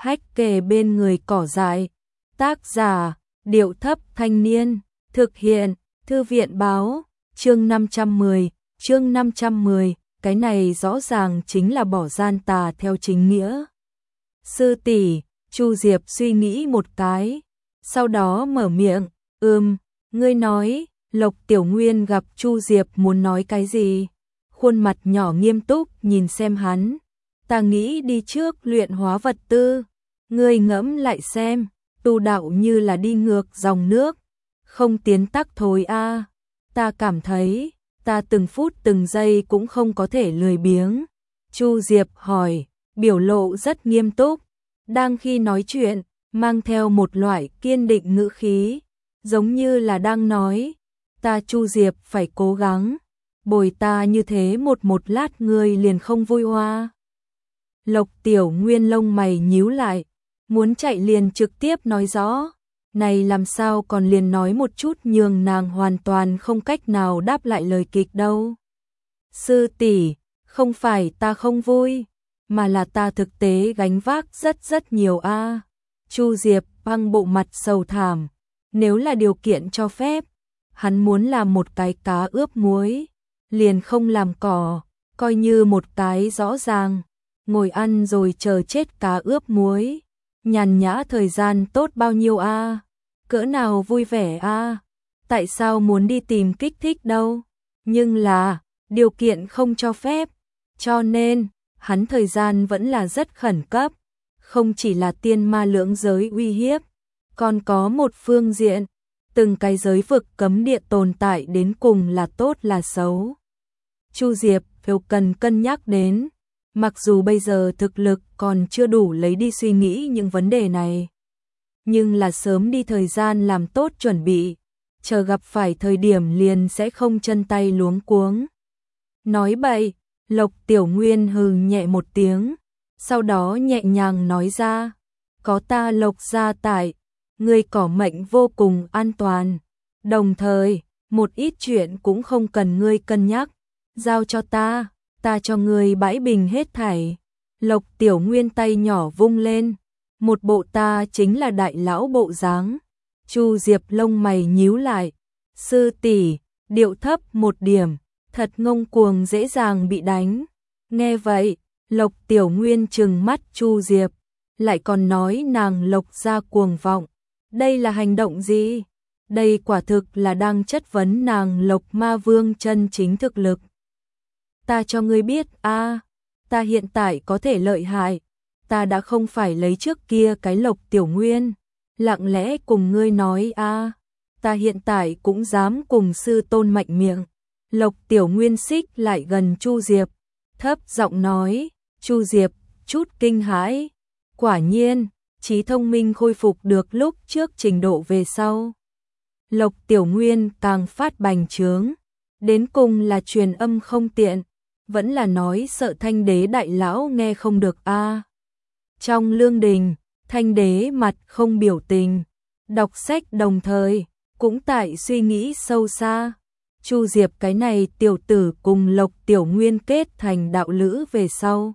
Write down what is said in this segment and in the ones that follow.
hách kề bên người cỏ dại. Tác giả, Điệu Thấp Thanh Niên. Thực hiện, Thư viện Báo. Chương 510, cái này rõ ràng chính là bỏ gian tà theo chính nghĩa. Sư tỷ, Chu Diệp suy nghĩ một cái, sau đó mở miệng, ngươi nói. Lộc Tiểu Nguyên gặp Chu Diệp muốn nói cái gì? Khuôn mặt nhỏ nghiêm túc nhìn xem hắn. Ta nghĩ đi trước luyện hóa vật tư. Ngươi ngẫm lại xem, tu đạo như là đi ngược dòng nước, không tiến tắc thối a. Ta cảm thấy, ta từng phút từng giây cũng không có thể lười biếng. Chu Diệp hỏi, biểu lộ rất nghiêm túc, đang khi nói chuyện, mang theo một loại kiên định ngữ khí, giống như là đang nói, ta Chu Diệp phải cố gắng, bồi ta như thế một lát ngươi liền không vui hoa. Lộc Tiểu Nguyên lông mày nhíu lại, muốn chạy liền trực tiếp nói rõ, này làm sao còn liền nói một chút nhường nàng hoàn toàn không cách nào đáp lại lời kịch đâu. Sư tỷ, không phải ta không vui, mà là ta thực tế gánh vác rất nhiều a. Chu Diệp băng bộ mặt sầu thảm, nếu là điều kiện cho phép, hắn muốn làm một cái cá ướp muối, liền không làm cỏ, coi như một cái rõ ràng, ngồi ăn rồi chờ chết cá ướp muối, nhàn nhã thời gian tốt bao nhiêu a, cỡ nào vui vẻ a, tại sao muốn đi tìm kích thích đâu, nhưng là, điều kiện không cho phép, cho nên, hắn thời gian vẫn là rất khẩn cấp, không chỉ là tiên ma lưỡng giới uy hiếp, còn có một phương diện, từng cái giới vực cấm địa tồn tại đến cùng là tốt là xấu. Chu Diệp đều cần cân nhắc đến, mặc dù bây giờ thực lực còn chưa đủ lấy đi suy nghĩ những vấn đề này, nhưng là sớm đi thời gian làm tốt chuẩn bị, chờ gặp phải thời điểm liền sẽ không chân tay luống cuống. Nói bậy, Lộc Tiểu Nguyên hừ nhẹ một tiếng, sau đó nhẹ nhàng nói ra, có ta Lộc gia tại, ngươi cỏ mệnh vô cùng an toàn, đồng thời, một ít chuyện cũng không cần ngươi cân nhắc, giao cho ta cho ngươi bãi bình hết thảy. Lộc Tiểu Nguyên tay nhỏ vung lên, một bộ ta chính là đại lão bộ dáng. Chu Diệp lông mày nhíu lại, sư tỷ, điệu thấp một điểm, thật ngông cuồng dễ dàng bị đánh. Nghe vậy, Lộc Tiểu Nguyên trừng mắt Chu Diệp, lại còn nói nàng Lộc gia cuồng vọng. Đây là hành động gì? Đây quả thực là đang chất vấn nàng Lộc Ma Vương chân chính thực lực. Ta cho ngươi biết a, ta hiện tại có thể lợi hại, ta đã không phải lấy trước kia cái Lộc Tiểu Nguyên, lặng lẽ cùng ngươi nói a, ta hiện tại cũng dám cùng sư tôn mạnh miệng. Lộc Tiểu Nguyên xích lại gần Chu Diệp, thấp giọng nói, Chu Diệp chút kinh hãi, quả nhiên, trí thông minh khôi phục được lúc trước trình độ về sau. Lộc Tiểu Nguyên càng phát bành trướng, đến cùng là truyền âm không tiện, vẫn là nói sợ Thanh Đế đại lão nghe không được a. Trong lương đình, Thanh Đế mặt không biểu tình, đọc sách đồng thời, cũng tại suy nghĩ sâu xa. Chu Diệp cái này tiểu tử cùng Lộc Tiểu Nguyên kết thành đạo lữ về sau,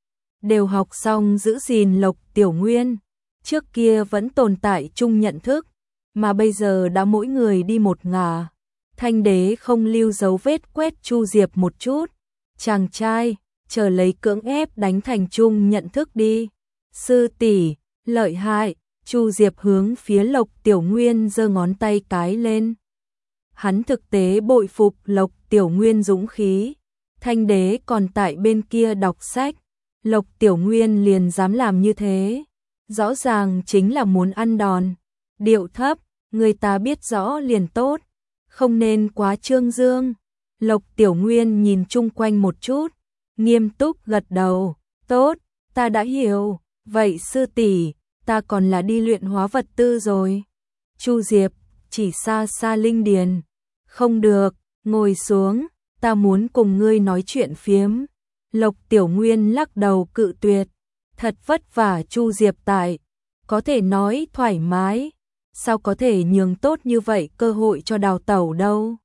đều học xong giữ gìn Lộc Tiểu Nguyên, trước kia vẫn tồn tại chung nhận thức, mà bây giờ đã mỗi người đi một ngả. Thanh Đế không lưu dấu vết quét Chu Diệp một chút, chàng trai, chờ lấy cưỡng ép đánh thành chung nhận thức đi. Sư tỷ, lợi hại. Chu Diệp hướng phía Lộc Tiểu Nguyên giơ ngón tay cái lên. Hắn thực tế bội phục Lộc Tiểu Nguyên dũng khí. Thanh Đế còn tại bên kia đọc sách, Lộc Tiểu Nguyên liền dám làm như thế, rõ ràng chính là muốn ăn đòn. Điệu thấp, người ta biết rõ liền tốt, không nên quá trương dương. Lộc Tiểu Nguyên nhìn chung quanh một chút, nghiêm túc gật đầu, tốt, ta đã hiểu, vậy sư tỷ, ta còn là đi luyện hóa vật tư rồi. Chu Diệp chỉ xa xa linh điền, không được, ngồi xuống, ta muốn cùng ngươi nói chuyện phiếm. Lộc Tiểu Nguyên lắc đầu cự tuyệt, thật vất vả Chu Diệp tại, có thể nói thoải mái, sao có thể nhường tốt như vậy cơ hội cho đào tẩu đâu.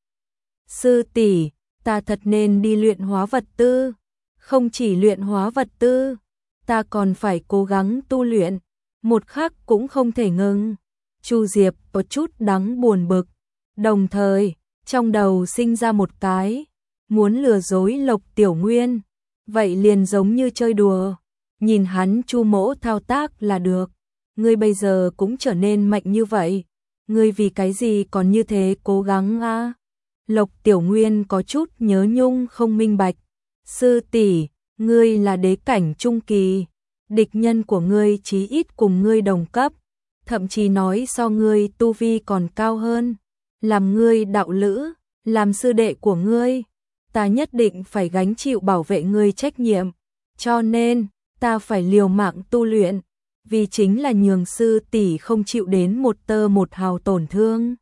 Sư tỷ, ta thật nên đi luyện hóa vật tư, không chỉ luyện hóa vật tư, ta còn phải cố gắng tu luyện, một khắc cũng không thể ngừng. Chu Diệp có chút đáng buồn bực, đồng thời, trong đầu sinh ra một cái, muốn lừa dối Lộc Tiểu Nguyên, vậy liền giống như chơi đùa, nhìn hắn Chu mỗ thao tác là được, ngươi bây giờ cũng trở nên mạnh như vậy, ngươi vì cái gì còn như thế cố gắng a? Lộc Tiểu Nguyên có chút nhớ nhung không minh bạch, sư tỷ, ngươi là đế cảnh trung kỳ, địch nhân của ngươi chí ít cùng ngươi đồng cấp, thậm chí nói so ngươi tu vi còn cao hơn, làm ngươi đạo lữ, làm sư đệ của ngươi, ta nhất định phải gánh chịu bảo vệ ngươi trách nhiệm, cho nên, ta phải liều mạng tu luyện, vì chính là nhường sư tỷ không chịu đến một tơ một hào tổn thương.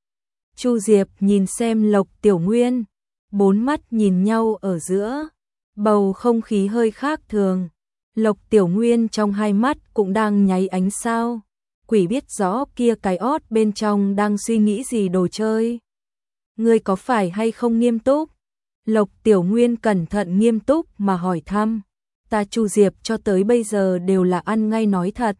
Chu Diệp nhìn xem Lộc Tiểu Nguyên, bốn mắt nhìn nhau ở giữa, bầu không khí hơi khác thường. Lộc Tiểu Nguyên trong hai mắt cũng đang nháy ánh sao, quỷ biết rõ kia cái ót bên trong đang suy nghĩ gì đồ chơi. Ngươi có phải hay không nghiêm túc? Lộc Tiểu Nguyên cẩn thận nghiêm túc mà hỏi thăm. Ta Chu Diệp cho tới bây giờ đều là ăn ngay nói thật.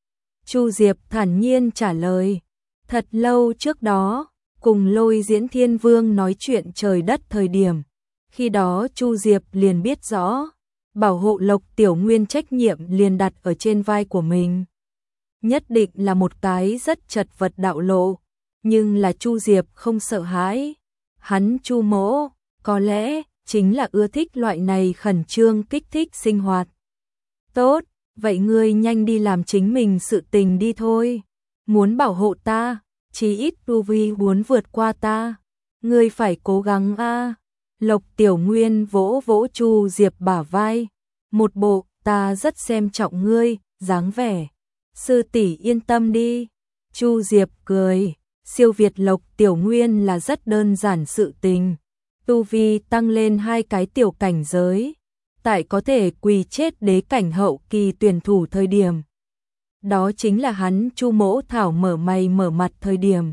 Chu Diệp thản nhiên trả lời. Thật lâu trước đó, cùng Lôi Diễn Thiên Vương nói chuyện trời đất thời điểm. Khi đó Chu Diệp liền biết rõ, bảo hộ Lộc Tiểu Nguyên trách nhiệm liền đặt ở trên vai của mình. Nhất định là một cái rất chật vật đạo lộ, nhưng là Chu Diệp không sợ hãi. Hắn Chu mỗ, có lẽ chính là ưa thích loại này khẩn trương kích thích sinh hoạt. Tốt, vậy ngươi nhanh đi làm chính mình sự tình đi thôi. Muốn bảo hộ ta, chí ít tu vi muốn vượt qua ta. Ngươi phải cố gắng a. Lộc Tiểu Nguyên vỗ vỗ Chu Diệp bả vai. Một bộ, ta rất xem trọng ngươi, dáng vẻ. Sư tỷ yên tâm đi. Chu Diệp cười, siêu việt Lộc Tiểu Nguyên là rất đơn giản sự tình. Tu vi tăng lên 2 cái tiểu cảnh giới, tại có thể quỳ chết đế cảnh hậu kỳ tuyển thủ thời điểm. Đó chính là hắn Chu mỗ thảo mở mày mở mặt thời điểm.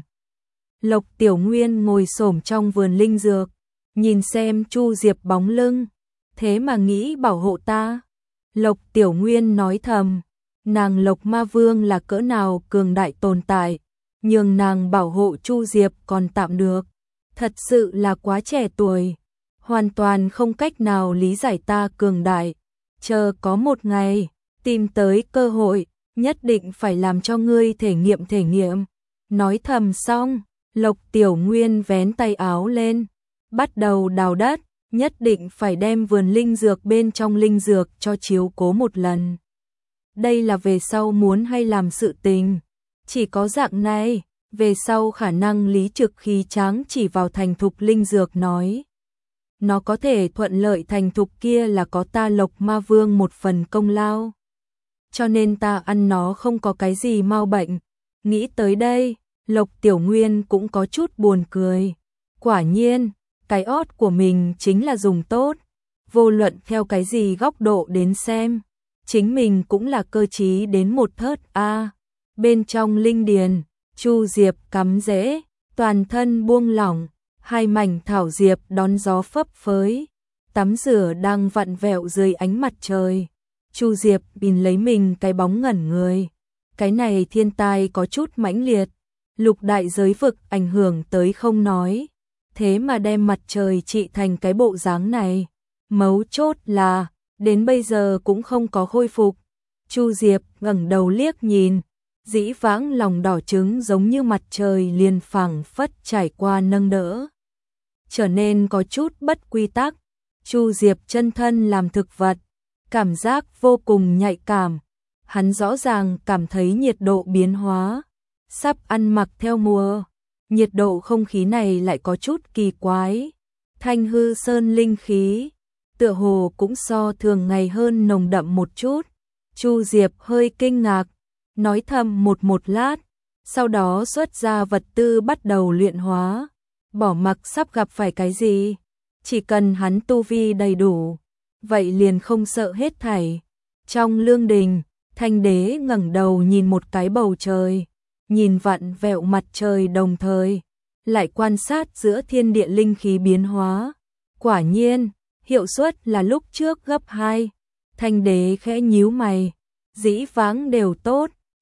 Lộc Tiểu Nguyên ngồi xổm trong vườn linh dược, nhìn xem Chu Diệp bóng lưng, thế mà nghĩ bảo hộ ta. Lộc Tiểu Nguyên nói thầm, nàng Lộc Ma Vương là cỡ nào cường đại tồn tại, nhưng nàng bảo hộ Chu Diệp còn tạm được. Thật sự là quá trẻ tuổi, hoàn toàn không cách nào lý giải ta cường đại. Chờ có một ngày, tìm tới cơ hội, nhất định phải làm cho ngươi thể nghiệm. Nói thầm xong, Lộc Tiểu Nguyên vén tay áo lên, bắt đầu đào đất, nhất định phải đem vườn linh dược bên trong linh dược cho chiếu cố một lần. Đây là về sau muốn hay làm sự tình, chỉ có dạng này. Về sau khả năng Lý Trực khí tráng chỉ vào thành thục linh dược nói. Nó có thể thuận lợi thành thục kia là có ta Lộc Ma Vương một phần công lao. Cho nên ta ăn nó không có cái gì mau bệnh. Nghĩ tới đây, Lộc Tiểu Nguyên cũng có chút buồn cười. Quả nhiên, cái ót của mình chính là dùng tốt. Vô luận theo cái gì góc độ đến xem. Chính mình cũng là cơ trí đến một thớt a. Bên trong linh điền, Chu Diệp cắm rễ, toàn thân buông lỏng, hai mảnh thảo diệp đón gió phấp phới, tắm rửa đang vặn vẹo dưới ánh mặt trời. Chu Diệp nhìn lấy mình cái bóng ngẩn người. Cái này thiên tai có chút mãnh liệt, lục đại giới vực ảnh hưởng tới không nói, thế mà đem mặt trời trị thành cái bộ dáng này. Mấu chốt là, đến bây giờ cũng không có khôi phục. Chu Diệp ngẩng đầu liếc nhìn, dĩ vãng lòng đỏ trứng giống như mặt trời liền phẳng phất trải qua nâng đỡ. Trở nên có chút bất quy tắc, Chu Diệp chân thân làm thực vật, cảm giác vô cùng nhạy cảm. Hắn rõ ràng cảm thấy nhiệt độ biến hóa, sắp ăn mặc theo mùa. Nhiệt độ không khí này lại có chút kỳ quái. Thanh hư sơn linh khí, tựa hồ cũng so thường ngày hơn nồng đậm một chút. Chu Diệp hơi kinh ngạc, nói thầm một lát, sau đó xuất ra vật tư bắt đầu luyện hóa, bỏ mặc sắp gặp phải cái gì, chỉ cần hắn tu vi đầy đủ, vậy liền không sợ hết thảy. Trong lương đình, Thanh Đế ngẩng đầu nhìn một cái bầu trời, nhìn vặn vẹo mặt trời đồng thời, lại quan sát giữa thiên địa linh khí biến hóa. Quả nhiên, hiệu suất là lúc trước gấp 2. Thanh Đế khẽ nhíu mày, dĩ vãng đều tốt,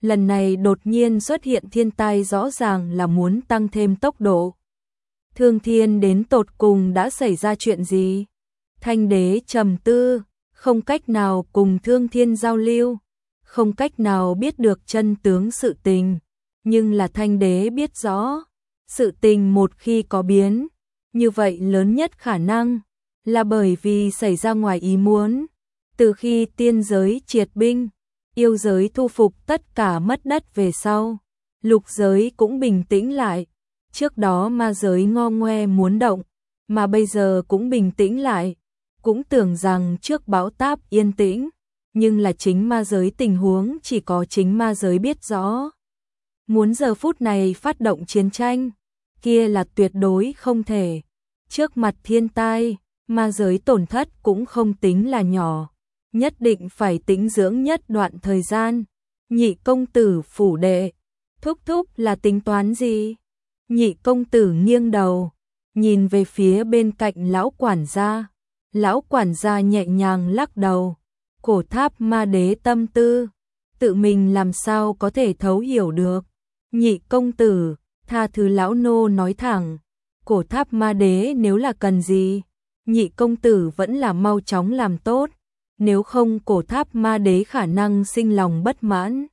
lần này đột nhiên xuất hiện thiên tai rõ ràng là muốn tăng thêm tốc độ. Thương Thiên đến tột cùng đã xảy ra chuyện gì? Thanh đế trầm tư, không cách nào cùng Thương Thiên giao lưu, không cách nào biết được chân tướng sự tình, nhưng là Thanh đế biết rõ, sự tình một khi có biến, như vậy lớn nhất khả năng là bởi vì xảy ra ngoài ý muốn. Từ khi tiên giới triệt binh, yêu giới thu phục tất cả mất đất về sau, lục giới cũng bình tĩnh lại. Trước đó ma giới ngo ngoe muốn động, mà bây giờ cũng bình tĩnh lại, cũng tưởng rằng trước bão táp yên tĩnh, nhưng là chính ma giới tình huống chỉ có chính ma giới biết rõ. Muốn giờ phút này phát động chiến tranh, kia là tuyệt đối không thể. Trước mặt thiên tai, ma giới tổn thất cũng không tính là nhỏ, nhất định phải tĩnh dưỡng nhất đoạn thời gian. Nhị công tử phủ đệ, thúc thúc là tính toán gì? Nhị công tử nghiêng đầu, nhìn về phía bên cạnh lão quản gia. Lão quản gia nhẹ nhàng lắc đầu, cổ tháp ma đế tâm tư, tự mình làm sao có thể thấu hiểu được. Nhị công tử, tha thứ lão nô nói thẳng, cổ tháp ma đế nếu là cần gì, nhị công tử vẫn là mau chóng làm tốt, nếu không cổ tháp ma đế khả năng sinh lòng bất mãn.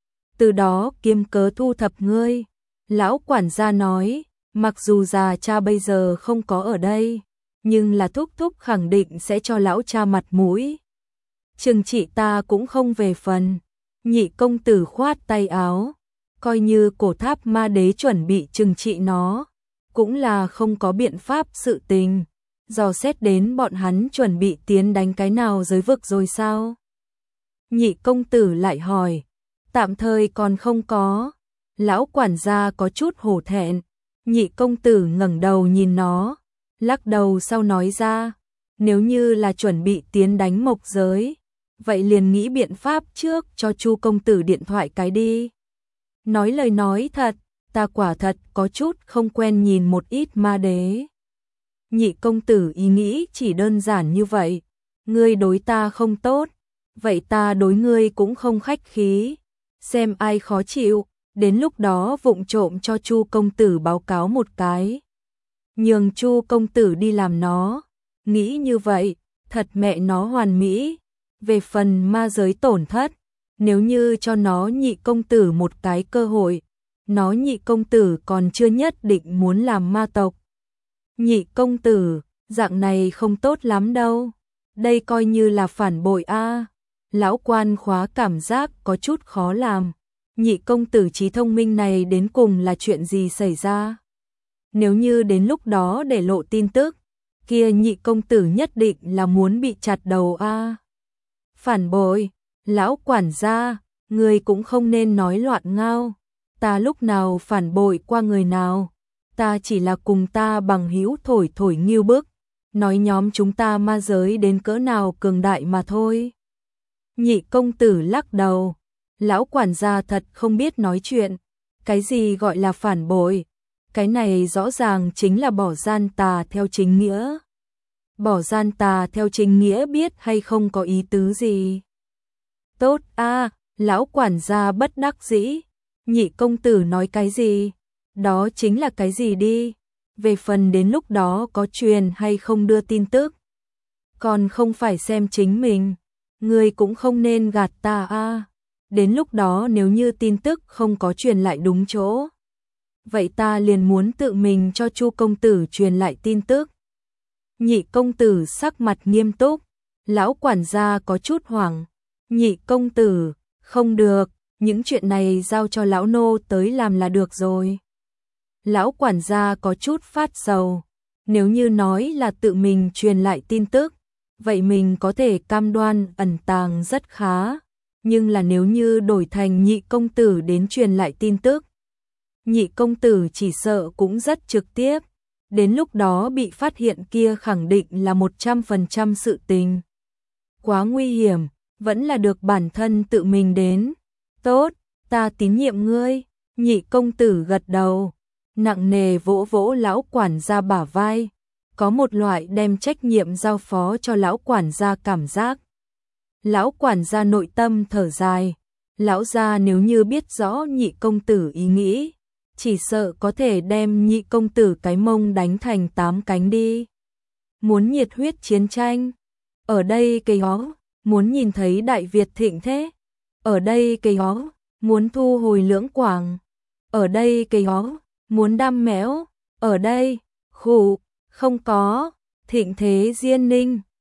Từ đó kiếm cớ thu thập ngươi. Lão quản gia nói, mặc dù già cha bây giờ không có ở đây, nhưng là thúc thúc khẳng định sẽ cho lão cha mặt mũi. Trừng trị ta cũng không về phần. Nhị công tử khoát tay áo, coi như cổ tháp ma đế chuẩn bị trừng trị nó, cũng là không có biện pháp sự tình. Dò xét đến bọn hắn chuẩn bị tiến đánh cái nào giới vực rồi sao? Nhị công tử lại hỏi, tạm thời còn không có. Lão quản gia có chút hổ thẹn. Nhị công tử ngẩng đầu nhìn nó, lắc đầu sau nói ra, nếu như là chuẩn bị tiến đánh mộc giới, vậy liền nghĩ biện pháp trước cho Chu công tử điện thoại cái đi. Nói lời nói thật, ta quả thật có chút không quen nhìn một ít ma đế. Nhị công tử ý nghĩ chỉ đơn giản như vậy, ngươi đối ta không tốt, vậy ta đối ngươi cũng không khách khí, xem ai khó chịu. Đến lúc đó vụng trộm cho Chu công tử báo cáo một cái, nhường Chu công tử đi làm nó. Nghĩ như vậy, thật mẹ nó hoàn mỹ. Về phần ma giới tổn thất, nếu như cho nó nhị công tử một cái cơ hội, nó nhị công tử còn chưa nhất định muốn làm ma tộc. Nhị công tử, dạng này không tốt lắm đâu, đây coi như là phản bội a. Lão quan khóa cảm giác có chút khó làm. Nhị công tử trí thông minh này đến cùng là chuyện gì xảy ra? Nếu như đến lúc đó để lộ tin tức, kia nhị công tử nhất định là muốn bị chặt đầu a. Phản bội, lão quản gia, người cũng không nên nói loạn ngao. Ta lúc nào phản bội qua người nào? Ta chỉ là cùng ta bằng hữu thổi thổi nghiêu bức, nói nhóm chúng ta ma giới đến cỡ nào cường đại mà thôi. Nhị công tử lắc đầu. Lão quản gia thật không biết nói chuyện, cái gì gọi là phản bội, cái này rõ ràng chính là bỏ gian tà theo chính nghĩa. Bỏ gian tà theo chính nghĩa biết hay không có ý tứ gì. Tốt a, lão quản gia bất đắc dĩ, nhị công tử nói cái gì, đó chính là cái gì đi, về phần đến lúc đó có truyền hay không đưa tin tức, còn không phải xem chính mình, người cũng không nên gạt ta a. Đến lúc đó nếu như tin tức không có truyền lại đúng chỗ, vậy ta liền muốn tự mình cho Chu công tử truyền lại tin tức. Nhị công tử sắc mặt nghiêm túc, lão quản gia có chút hoảng. Nhị công tử, không được, những chuyện này giao cho lão nô tới làm là được rồi. Lão quản gia có chút phát sầu, nếu như nói là tự mình truyền lại tin tức, vậy mình có thể cam đoan ẩn tàng rất khá. Nhưng là nếu như đổi thành nhị công tử đến truyền lại tin tức, nhị công tử chỉ sợ cũng rất trực tiếp, đến lúc đó bị phát hiện kia khẳng định là 100% sự tình. Quá nguy hiểm, vẫn là được bản thân tự mình đến. Tốt, ta tín nhiệm ngươi. Nhị công tử gật đầu, nặng nề vỗ vỗ lão quản gia bả vai, có một loại đem trách nhiệm giao phó cho lão quản gia cảm giác. Lão quản gia nội tâm thở dài, Lão gia nếu như biết rõ nhị công tử ý nghĩ, chỉ sợ có thể đem nhị công tử cái mông đánh thành 8 cánh đi. Muốn nhiệt huyết chiến tranh, ở đây cây ó, muốn nhìn thấy Đại Việt thịnh thế, ở đây cây ó, muốn thu hồi Lưỡng Quảng, ở đây cây ó, muốn đam mẽo, ở đây, khụ, không có, thịnh thế Diên Ninh.